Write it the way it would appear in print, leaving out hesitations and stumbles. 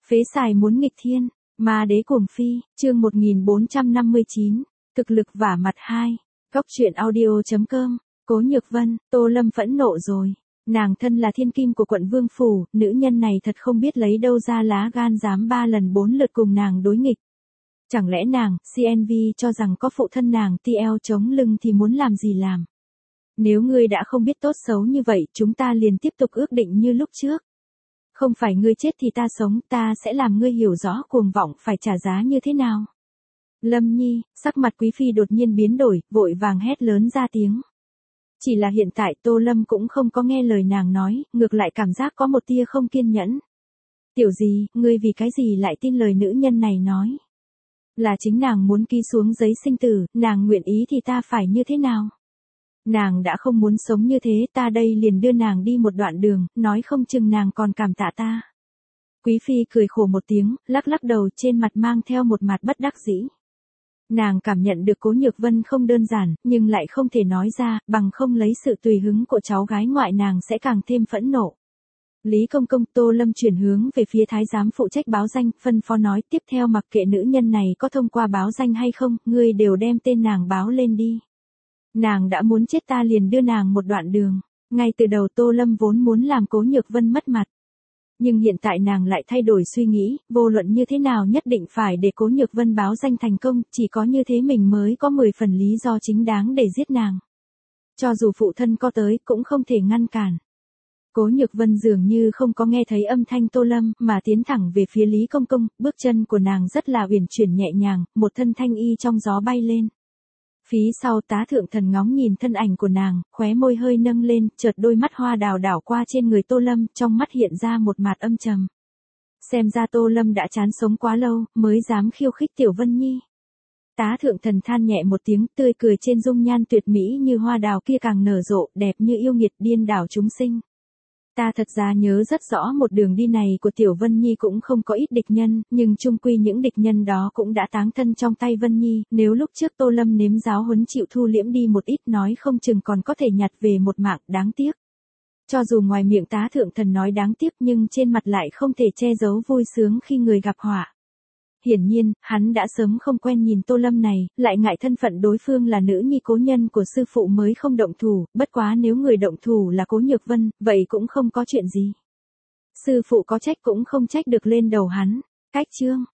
Phế xài muốn nghịch thiên, ma đế cuồng phi, chương 1459, thực lực vả mặt 2, góc truyện audio.com, Cố Nhược Vân, Tô Lâm phẫn nộ rồi. Nàng thân là thiên kim của quận Vương Phủ, nữ nhân này thật không biết lấy đâu ra lá gan dám 3 lần 4 lượt cùng nàng đối nghịch. Chẳng lẽ nàng, CNV cho rằng có phụ thân nàng TL chống lưng thì muốn làm gì làm. Nếu ngươi đã không biết tốt xấu như vậy, chúng ta liền tiếp tục ước định như lúc trước. Không phải ngươi chết thì ta sống, ta sẽ làm ngươi hiểu rõ cuồng vọng phải trả giá như thế nào. Lâm Nhi, sắc mặt Quý Phi đột nhiên biến đổi, vội vàng hét lớn ra tiếng. Chỉ là hiện tại Tô Lâm cũng không có nghe lời nàng nói, ngược lại cảm giác có một tia không kiên nhẫn. Tiểu gì, ngươi vì cái gì lại tin lời nữ nhân này nói? Là chính nàng muốn ký xuống giấy sinh tử, nàng nguyện ý thì ta phải như thế nào? Nàng đã không muốn sống như thế, ta đây liền đưa nàng đi một đoạn đường, nói không chừng nàng còn cảm tạ ta. Quý Phi cười khổ một tiếng, lắc lắc đầu, trên mặt mang theo một mặt bất đắc dĩ. Nàng cảm nhận được Cố Nhược Vân không đơn giản, nhưng lại không thể nói ra, bằng không lấy sự tùy hứng của cháu gái ngoại nàng sẽ càng thêm phẫn nộ. Lý Công Công, Tô Lâm chuyển hướng về phía thái giám phụ trách báo danh, phân phó nói, tiếp theo mặc kệ nữ nhân này có thông qua báo danh hay không, ngươi đều đem tên nàng báo lên đi. Nàng đã muốn chết ta liền đưa nàng một đoạn đường. Ngay từ đầu Tô Lâm vốn muốn làm Cố Nhược Vân mất mặt. Nhưng hiện tại nàng lại thay đổi suy nghĩ, vô luận như thế nào nhất định phải để Cố Nhược Vân báo danh thành công, chỉ có như thế mình mới có 10 phần lý do chính đáng để giết nàng. Cho dù phụ thân có tới, cũng không thể ngăn cản. Cố Nhược Vân dường như không có nghe thấy âm thanh Tô Lâm, mà tiến thẳng về phía Lý Công Công, bước chân của nàng rất là uyển chuyển nhẹ nhàng, một thân thanh y trong gió bay lên. Phía sau Tá Thượng Thần ngóng nhìn thân ảnh của nàng, khóe môi hơi nâng lên, chợt đôi mắt hoa đào đảo qua trên người Tô Lâm, trong mắt hiện ra một mặt âm trầm. Xem ra Tô Lâm đã chán sống quá lâu, mới dám khiêu khích Tiểu Vân Nhi. Tá Thượng Thần than nhẹ một tiếng, tươi cười trên dung nhan tuyệt mỹ như hoa đào kia càng nở rộ, đẹp như yêu nghiệt điên đảo chúng sinh. Ta thật ra nhớ rất rõ một đường đi này của Tiểu Vân Nhi cũng không có ít địch nhân, nhưng chung quy những địch nhân đó cũng đã táng thân trong tay Vân Nhi, nếu lúc trước Tô Lâm nếm giáo huấn chịu thu liễm đi một ít nói không chừng còn có thể nhặt về một mạng, đáng tiếc. Cho dù ngoài miệng Tá Thượng Thần nói đáng tiếc nhưng trên mặt lại không thể che giấu vui sướng khi người gặp họa. Hiển nhiên, hắn đã sớm không quen nhìn Tô Lâm này, lại ngại thân phận đối phương là nữ nhi cố nhân của sư phụ mới không động thủ, bất quá nếu người động thủ là Cố Nhược Vân, vậy cũng không có chuyện gì. Sư phụ có trách cũng không trách được lên đầu hắn. Cách chương